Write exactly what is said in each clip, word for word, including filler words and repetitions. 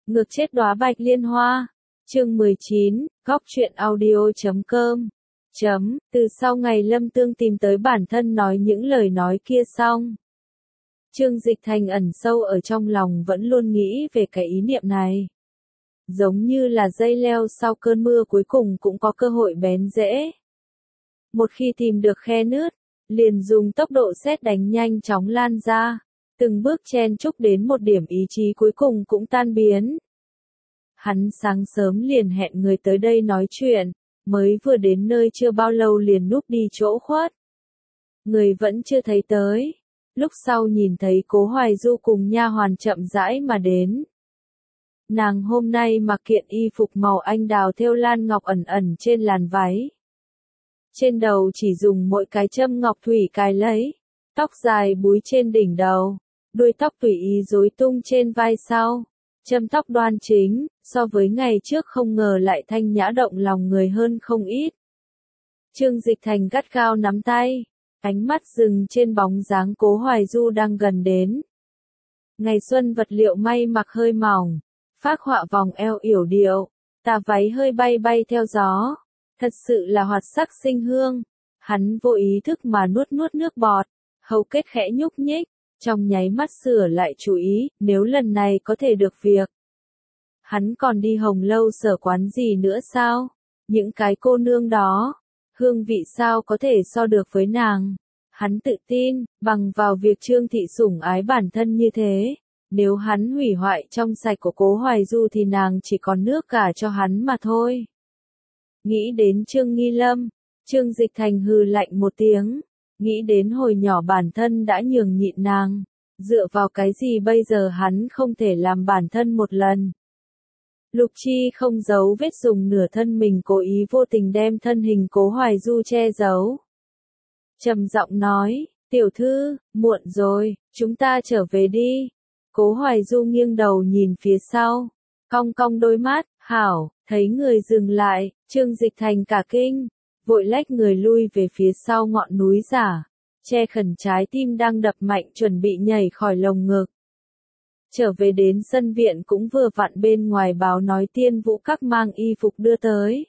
Ngược chết đóa bạch liên hoa. Chương mười chín, góc truyện audio chấm com. Chấm, từ sau ngày Lâm Tương tìm tới bản thân nói những lời nói kia xong. Trương Dịch Thành ẩn sâu ở trong lòng vẫn luôn nghĩ về cái ý niệm này. Giống như là dây leo sau cơn mưa cuối cùng cũng có cơ hội bén rễ. Một khi tìm được khe nứt, liền dùng tốc độ sét đánh nhanh chóng lan ra, từng bước chen chúc đến một điểm ý chí cuối cùng cũng tan biến. Hắn sáng sớm liền hẹn người tới đây nói chuyện, mới vừa đến nơi chưa bao lâu liền núp đi chỗ khuất. Người vẫn chưa thấy tới, lúc sau nhìn thấy Cố Hoài Du cùng nha hoàn chậm rãi mà đến. Nàng hôm nay mặc kiện y phục màu anh đào thêu lan ngọc ẩn ẩn trên làn váy. Trên đầu chỉ dùng mỗi cái châm ngọc thủy cài lấy, tóc dài búi trên đỉnh đầu, đuôi tóc tùy ý rối tung trên vai sau, châm tóc đoan chính, so với ngày trước không ngờ lại thanh nhã động lòng người hơn không ít. Trương Dịch Thành gắt gao nắm tay, ánh mắt dừng trên bóng dáng Cố Hoài Du đang gần đến. Ngày xuân vật liệu may mặc hơi mỏng, phác họa vòng eo yểu điệu, tà váy hơi bay bay theo gió. Thật sự là hoạt sắc sinh hương. Hắn vô ý thức mà nuốt nuốt nước bọt, hầu kết khẽ nhúc nhích, trong nháy mắt sửa lại chú ý, nếu lần này có thể được việc. Hắn còn đi Hồng Lâu sở quán gì nữa sao? Những cái cô nương đó, hương vị sao có thể so được với nàng? Hắn tự tin, bằng vào việc Trương Thị sủng ái bản thân như thế, nếu hắn hủy hoại trong sạch của Cố Hoài Du thì nàng chỉ còn nước cả cho hắn mà thôi. Nghĩ đến Trương Nghi Lâm, Trương Dịch Thành hừ lạnh một tiếng, nghĩ đến hồi nhỏ bản thân đã nhường nhịn nàng, dựa vào cái gì bây giờ hắn không thể làm bản thân một lần. Lục Chi không giấu vết dùng nửa thân mình cố ý vô tình đem thân hình Cố Hoài Du che giấu. Trầm giọng nói, tiểu thư, muộn rồi, chúng ta trở về đi. Cố Hoài Du nghiêng đầu nhìn phía sau, cong cong đôi mắt, hảo. Thấy người dừng lại, Trương Dịch Thành cả kinh, vội lách người lui về phía sau ngọn núi giả, che khẩn trái tim đang đập mạnh chuẩn bị nhảy khỏi lồng ngực. Trở về đến sân viện cũng vừa vặn bên ngoài báo nói Tiên Vũ Các mang y phục đưa tới.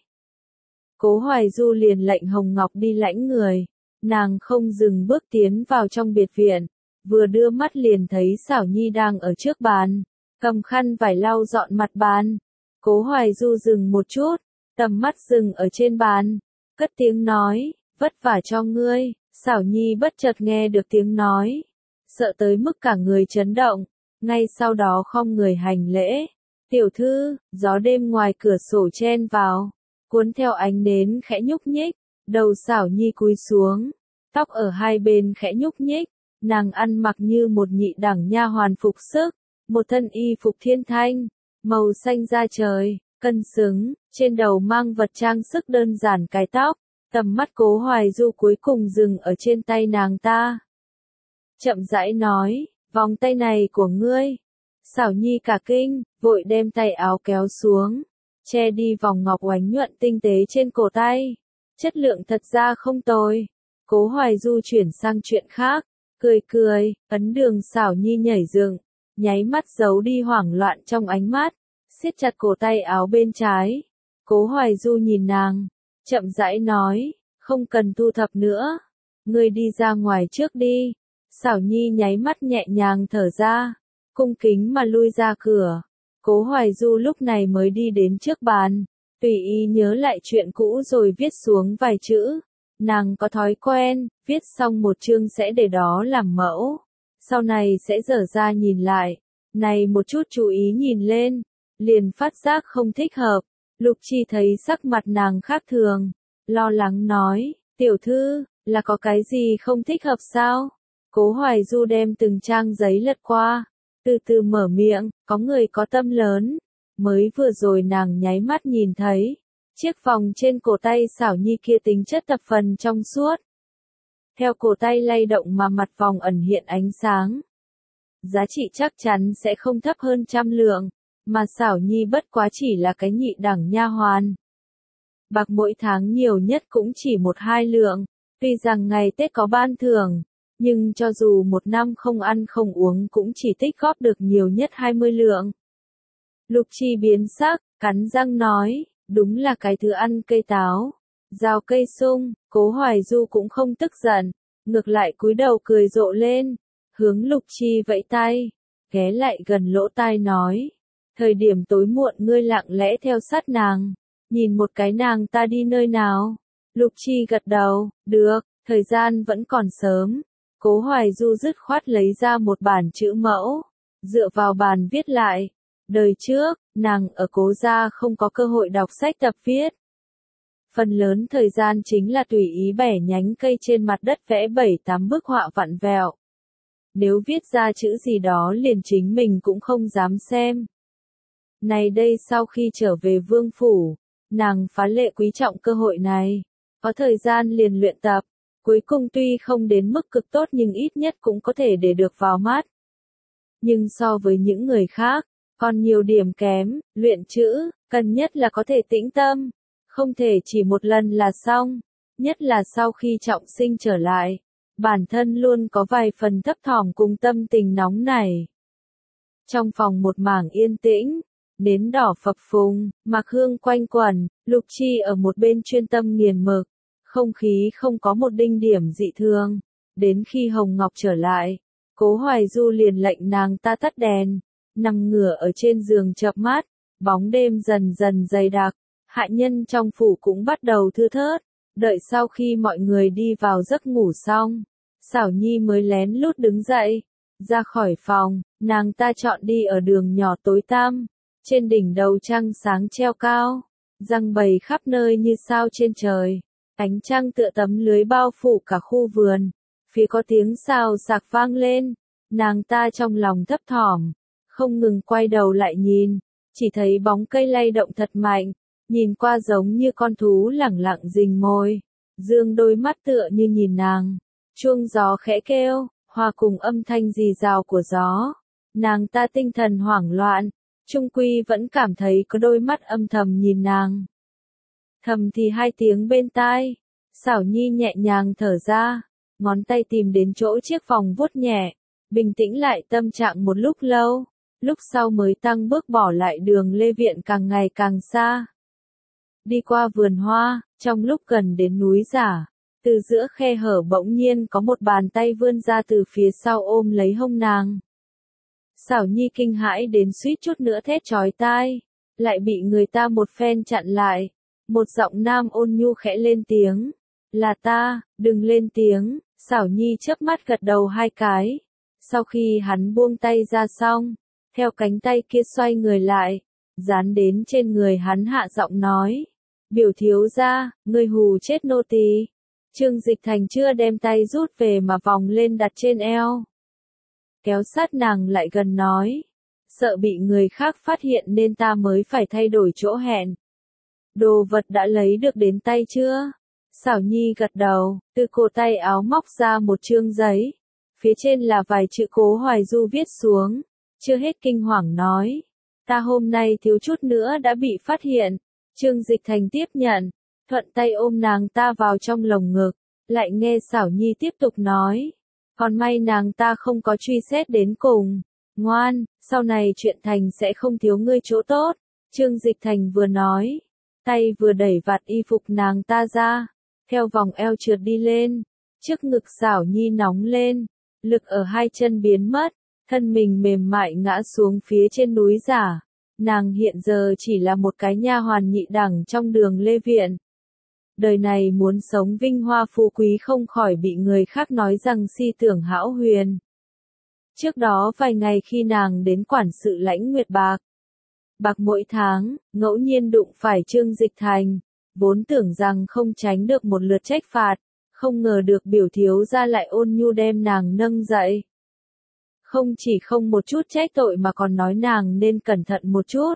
Cố Hoài Du liền lệnh Hồng Ngọc đi lãnh người, nàng không dừng bước tiến vào trong biệt viện, vừa đưa mắt liền thấy Xảo Nhi đang ở trước bàn, cầm khăn vải lau dọn mặt bàn. Cố Hoài Du dừng một chút, tầm mắt dừng ở trên bàn, cất tiếng nói, vất vả cho ngươi. Xảo Nhi bất chợt nghe được tiếng nói, sợ tới mức cả người chấn động, ngay sau đó khom người hành lễ. Tiểu thư, gió đêm ngoài cửa sổ chen vào, cuốn theo ánh nến khẽ nhúc nhích, đầu Xảo Nhi cúi xuống, tóc ở hai bên khẽ nhúc nhích, nàng ăn mặc như một nhị đẳng nha hoàn phục sức, một thân y phục thiên thanh. Màu xanh da trời, cân xứng, trên đầu mang vật trang sức đơn giản cài tóc, tầm mắt Cố Hoài Du cuối cùng dừng ở trên tay nàng ta. Chậm rãi nói, vòng tay này của ngươi. Xảo Nhi cả kinh, vội đem tay áo kéo xuống, che đi vòng ngọc oánh nhuận tinh tế trên cổ tay. Chất lượng thật ra không tồi. Cố Hoài Du chuyển sang chuyện khác, cười cười, ấn đường Xảo Nhi nhảy dựng, nháy mắt giấu đi hoảng loạn trong ánh mắt, siết chặt cổ tay áo bên trái. Cố Hoài Du nhìn nàng, chậm rãi nói, không cần thu thập nữa, ngươi đi ra ngoài trước đi. Xảo Nhi nháy mắt nhẹ nhàng thở ra, cung kính mà lui ra cửa. Cố Hoài Du lúc này mới đi đến trước bàn, tùy ý nhớ lại chuyện cũ rồi viết xuống vài chữ. Nàng có thói quen, viết xong một chương sẽ để đó làm mẫu, sau này sẽ dở ra nhìn lại. Này một chút chú ý nhìn lên, liền phát giác không thích hợp. Lục Chi thấy sắc mặt nàng khác thường, lo lắng nói, tiểu thư, là có cái gì không thích hợp sao? Cố Hoài Du đem từng trang giấy lật qua, từ từ mở miệng, có người có tâm lớn. Mới vừa rồi nàng nháy mắt nhìn thấy, chiếc vòng trên cổ tay Xảo Nhi kia tính chất thập phần trong suốt. Theo cổ tay lay động mà mặt vòng ẩn hiện ánh sáng. Giá trị chắc chắn sẽ không thấp hơn trăm lượng, mà Xảo Nhi bất quá chỉ là cái nhị đẳng nha hoàn. Bạc mỗi tháng nhiều nhất cũng chỉ một hai lượng, tuy rằng ngày Tết có ban thưởng, nhưng cho dù một năm không ăn không uống cũng chỉ tích góp được nhiều nhất hai mươi lượng. Lục Chi biến sắc, cắn răng nói, đúng là cái thứ ăn cây táo, rào cây sung. Cố Hoài Du cũng không tức giận, ngược lại cúi đầu cười rộ lên, hướng Lục Chi vẫy tay, ghé lại gần lỗ tai nói, thời điểm tối muộn ngươi lặng lẽ theo sát nàng, nhìn một cái nàng ta đi nơi nào. Lục Chi gật đầu, được, thời gian vẫn còn sớm. Cố Hoài Du dứt khoát lấy ra một bản chữ mẫu, dựa vào bàn viết lại. Đời trước, nàng ở Cố gia không có cơ hội đọc sách tập viết. Phần lớn thời gian chính là tùy ý bẻ nhánh cây trên mặt đất vẽ bảy tám bức họa vặn vẹo. Nếu viết ra chữ gì đó liền chính mình cũng không dám xem. Này đây sau khi trở về vương phủ, nàng phá lệ quý trọng cơ hội này, có thời gian liền luyện tập, cuối cùng tuy không đến mức cực tốt nhưng ít nhất cũng có thể để được vào mắt. Nhưng so với những người khác, còn nhiều điểm kém, luyện chữ, cần nhất là có thể tĩnh tâm, không thể chỉ một lần là xong, nhất là sau khi trọng sinh trở lại, bản thân luôn có vài phần thấp thỏm cùng tâm tình nóng nảy. Trong phòng một mảng yên tĩnh, nến đỏ phập phùng, mạc hương quanh quẩn, Lục Chi ở một bên chuyên tâm nghiền mực, không khí không có một đinh điểm dị thường. Đến khi Hồng Ngọc trở lại, Cố Hoài Du liền lệnh nàng ta tắt đèn, nằm ngửa ở trên giường chợp mắt, bóng đêm dần dần dày đặc, hạ nhân trong phủ cũng bắt đầu thưa thớt, đợi sau khi mọi người đi vào giấc ngủ xong, Xảo Nhi mới lén lút đứng dậy, ra khỏi phòng, nàng ta chọn đi ở đường nhỏ tối tăm, trên đỉnh đầu trăng sáng treo cao, răng bầy khắp nơi như sao trên trời, ánh trăng tựa tấm lưới bao phủ cả khu vườn, phía có tiếng xào xạc vang lên, nàng ta trong lòng thấp thỏm, không ngừng quay đầu lại nhìn, chỉ thấy bóng cây lay động thật mạnh, nhìn qua giống như con thú lẳng lặng rình mồi, dương đôi mắt tựa như nhìn nàng. Chuông gió khẽ kêu, hòa cùng âm thanh rì rào của gió, nàng ta tinh thần hoảng loạn, trung quy vẫn cảm thấy có đôi mắt âm thầm nhìn nàng. Thầm thì hai tiếng bên tai, Xảo Nhi nhẹ nhàng thở ra, ngón tay tìm đến chỗ chiếc vòng vuốt nhẹ, bình tĩnh lại tâm trạng một lúc lâu, lúc sau mới tăng bước bỏ lại đường Lê Viện càng ngày càng xa. Đi qua vườn hoa, trong lúc gần đến núi giả, từ giữa khe hở bỗng nhiên có một bàn tay vươn ra từ phía sau ôm lấy hông nàng. Xảo Nhi kinh hãi đến suýt chút nữa thét chói tai, lại bị người ta một phen chặn lại. Một giọng nam ôn nhu khẽ lên tiếng, là ta, đừng lên tiếng. Xảo Nhi chớp mắt gật đầu hai cái. Sau khi hắn buông tay ra xong, theo cánh tay kia xoay người lại, dán đến trên người hắn hạ giọng nói, biểu thiếu gia, ngươi hù chết nô tỳ. Trương Dịch Thành chưa đem tay rút về mà vòng lên đặt trên eo. Kéo sát nàng lại gần nói, sợ bị người khác phát hiện nên ta mới phải thay đổi chỗ hẹn. Đồ vật đã lấy được đến tay chưa? Xảo Nhi gật đầu, từ cổ tay áo móc ra một chương giấy. Phía trên là vài chữ Cố Hoài Du viết xuống, chưa hết kinh hoàng nói. Ta hôm nay thiếu chút nữa đã bị phát hiện. Trương Dịch Thành tiếp nhận, thuận tay ôm nàng ta vào trong lồng ngực, lại nghe Xảo Nhi tiếp tục nói. Còn may nàng ta không có truy xét đến cùng. Ngoan, sau này chuyện thành sẽ không thiếu ngươi chỗ tốt. Trương Dịch Thành vừa nói, tay vừa đẩy vạt y phục nàng ta ra, theo vòng eo trượt đi lên, trước ngực Xảo Nhi nóng lên, lực ở hai chân biến mất, thân mình mềm mại ngã xuống phía trên núi giả. Nàng hiện giờ chỉ là một cái nha hoàn nhị đẳng trong đường Lê Viện. Đời này muốn sống vinh hoa phú quý không khỏi bị người khác nói rằng si tưởng hão huyền. Trước đó vài ngày khi nàng đến quản sự lãnh nguyệt bạc, bạc mỗi tháng, ngẫu nhiên đụng phải Trương Dịch Thành, vốn tưởng rằng không tránh được một lượt trách phạt, không ngờ được biểu thiếu gia lại ôn nhu đem nàng nâng dậy. Không chỉ không một chút trách tội mà còn nói nàng nên cẩn thận một chút.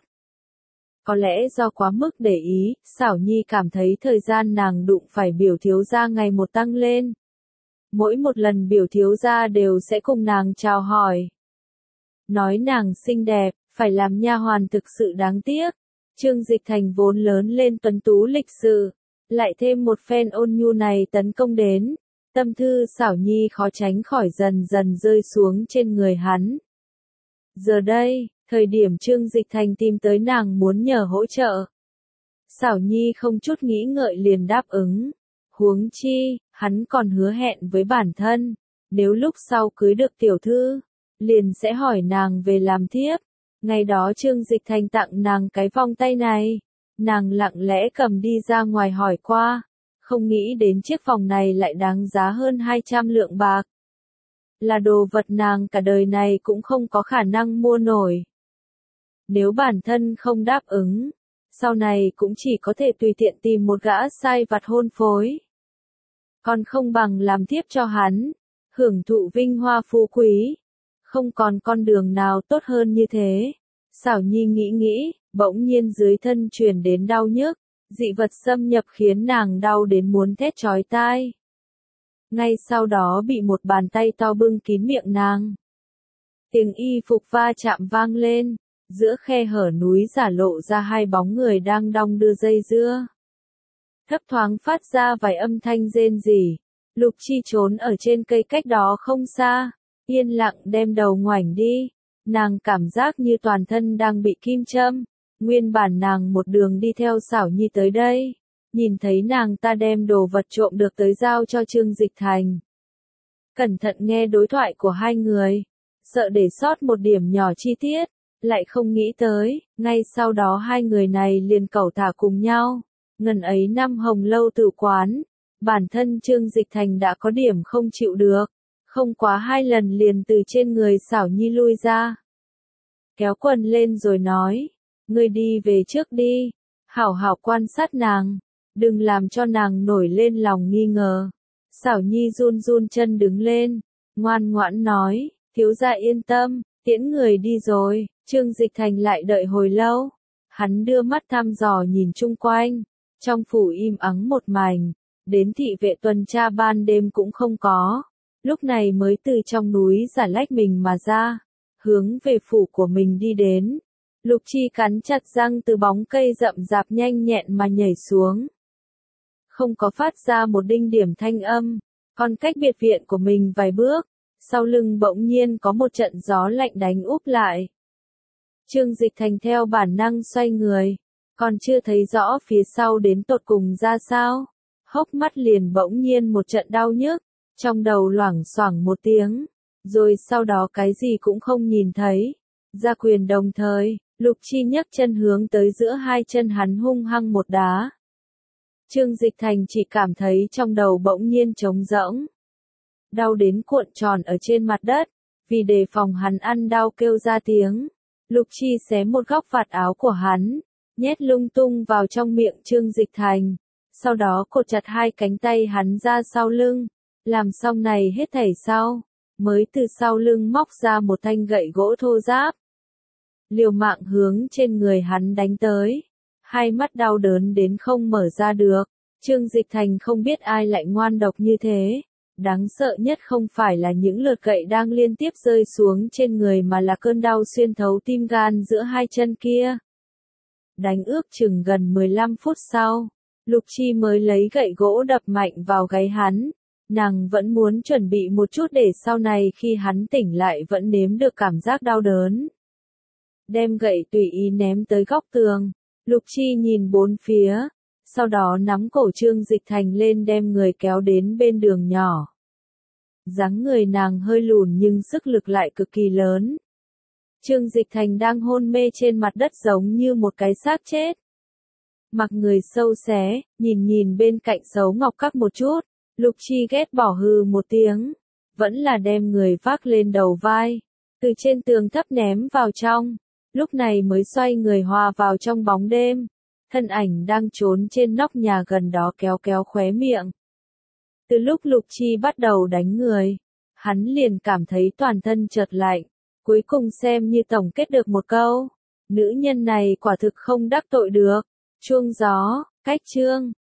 Có lẽ do quá mức để ý, Xảo Nhi cảm thấy thời gian nàng đụng phải biểu thiếu gia ngày một tăng lên. Mỗi một lần biểu thiếu gia đều sẽ cùng nàng chào hỏi. Nói nàng xinh đẹp, phải làm nha hoàn thực sự đáng tiếc. Trương Dịch Thành vốn lớn lên tuấn tú lịch sự, lại thêm một phen ôn nhu này tấn công đến. Tâm thư Xảo Nhi khó tránh khỏi dần dần rơi xuống trên người hắn. Giờ đây, Thời điểm Trương Dịch Thành tìm tới nàng muốn nhờ hỗ trợ. Xảo Nhi không chút nghĩ ngợi liền đáp ứng. Huống chi, hắn còn hứa hẹn với bản thân, nếu lúc sau cưới được tiểu thư, liền sẽ hỏi nàng về làm thiếp. Ngày đó Trương Dịch Thành tặng nàng cái vòng tay này, nàng lặng lẽ cầm đi ra ngoài hỏi qua, không nghĩ đến chiếc vòng này lại đáng giá hơn hai trăm lượng bạc. Là đồ vật nàng cả đời này cũng không có khả năng mua nổi. Nếu bản thân không đáp ứng, sau này cũng chỉ có thể tùy tiện tìm một gã sai vặt hôn phối. Còn không bằng làm thiếp cho hắn, hưởng thụ vinh hoa phú quý. Không còn con đường nào tốt hơn như thế. Xảo Nhi nghĩ nghĩ, bỗng nhiên dưới thân truyền đến đau nhức, dị vật xâm nhập khiến nàng đau đến muốn thét chói tai. Ngay sau đó bị một bàn tay to bưng kín miệng nàng. Tiếng y phục va chạm vang lên, giữa khe hở núi giả lộ ra hai bóng người đang đong đưa dây dưa. Thấp thoáng phát ra vài âm thanh rên rỉ. Lục Chi trốn ở trên cây cách đó không xa, yên lặng đem đầu ngoảnh đi. Nàng cảm giác như toàn thân đang bị kim châm. Nguyên bản nàng một đường đi theo Xảo Nhi tới đây, nhìn thấy nàng ta đem đồ vật trộm được tới giao cho Trương Dịch Thành. Cẩn thận nghe đối thoại của hai người, sợ để sót một điểm nhỏ chi tiết, lại không nghĩ tới, ngay sau đó hai người này liền cẩu thả cùng nhau. Ngần ấy năm Hồng Lâu Tử quán, bản thân Trương Dịch Thành đã có điểm không chịu được, không quá hai lần liền từ trên người Xảo Nhi lui ra. Kéo quần lên rồi nói, ngươi đi về trước đi, hảo hảo quan sát nàng, đừng làm cho nàng nổi lên lòng nghi ngờ. Xảo Nhi run run chân đứng lên, ngoan ngoãn nói, thiếu gia yên tâm, tiễn người đi rồi. Trương Dịch Thành lại đợi hồi lâu, hắn đưa mắt thăm dò nhìn chung quanh, trong phủ im ắng một mảnh, đến thị vệ tuần tra ban đêm cũng không có, lúc này mới từ trong núi giả lách mình mà ra, hướng về phủ của mình đi đến. Lục Chi cắn chặt răng từ bóng cây rậm rạp nhanh nhẹn mà nhảy xuống. Không có phát ra một đinh điểm thanh âm, còn cách biệt viện của mình vài bước, sau lưng bỗng nhiên có một trận gió lạnh đánh úp lại. Trương Dịch Thành theo bản năng xoay người, còn chưa thấy rõ phía sau đến tột cùng ra sao, hốc mắt liền bỗng nhiên một trận đau nhức, trong đầu loảng xoảng một tiếng, rồi sau đó cái gì cũng không nhìn thấy. Ra quyền đồng thời, Lục Chi nhấc chân hướng tới giữa hai chân hắn hung hăng một đá. Trương Dịch Thành chỉ cảm thấy trong đầu bỗng nhiên trống rỗng, đau đến cuộn tròn ở trên mặt đất, vì đề phòng hắn ăn đau kêu ra tiếng. Lục Chi xé một góc vạt áo của hắn, nhét lung tung vào trong miệng Trương Dịch Thành, sau đó cột chặt hai cánh tay hắn ra sau lưng, làm xong này hết thảy sau, mới từ sau lưng móc ra một thanh gậy gỗ thô ráp. Liều mạng hướng trên người hắn đánh tới, hai mắt đau đớn đến không mở ra được. Trương Dịch Thành không biết ai lại ngoan độc như thế. Đáng sợ nhất không phải là những lượt gậy đang liên tiếp rơi xuống trên người mà là cơn đau xuyên thấu tim gan giữa hai chân kia. Đánh ước chừng gần mười lăm phút sau, Lục Chi mới lấy gậy gỗ đập mạnh vào gáy hắn. Nàng vẫn muốn chuẩn bị một chút để sau này khi hắn tỉnh lại vẫn nếm được cảm giác đau đớn. Đem gậy tùy ý ném tới góc tường, Lục Chi nhìn bốn phía, sau đó nắm cổ Trương Dịch Thành lên đem người kéo đến bên đường nhỏ. Dáng người nàng hơi lùn nhưng sức lực lại cực kỳ lớn. Trương Dịch Thành đang hôn mê trên mặt đất giống như một cái xác chết. Mặc người sâu xé, nhìn nhìn bên cạnh xấu ngọc các một chút, Lục Chi ghét bỏ hừ một tiếng, vẫn là đem người vác lên đầu vai, từ trên tường thấp ném vào trong, lúc này mới xoay người hòa vào trong bóng đêm. Thân ảnh đang trốn trên nóc nhà gần đó kéo kéo khóe miệng. Từ lúc Lục Chi bắt đầu đánh người, hắn liền cảm thấy toàn thân chợt lạnh, cuối cùng xem như tổng kết được một câu, nữ nhân này quả thực không đắc tội được. Chuông gió, cách chương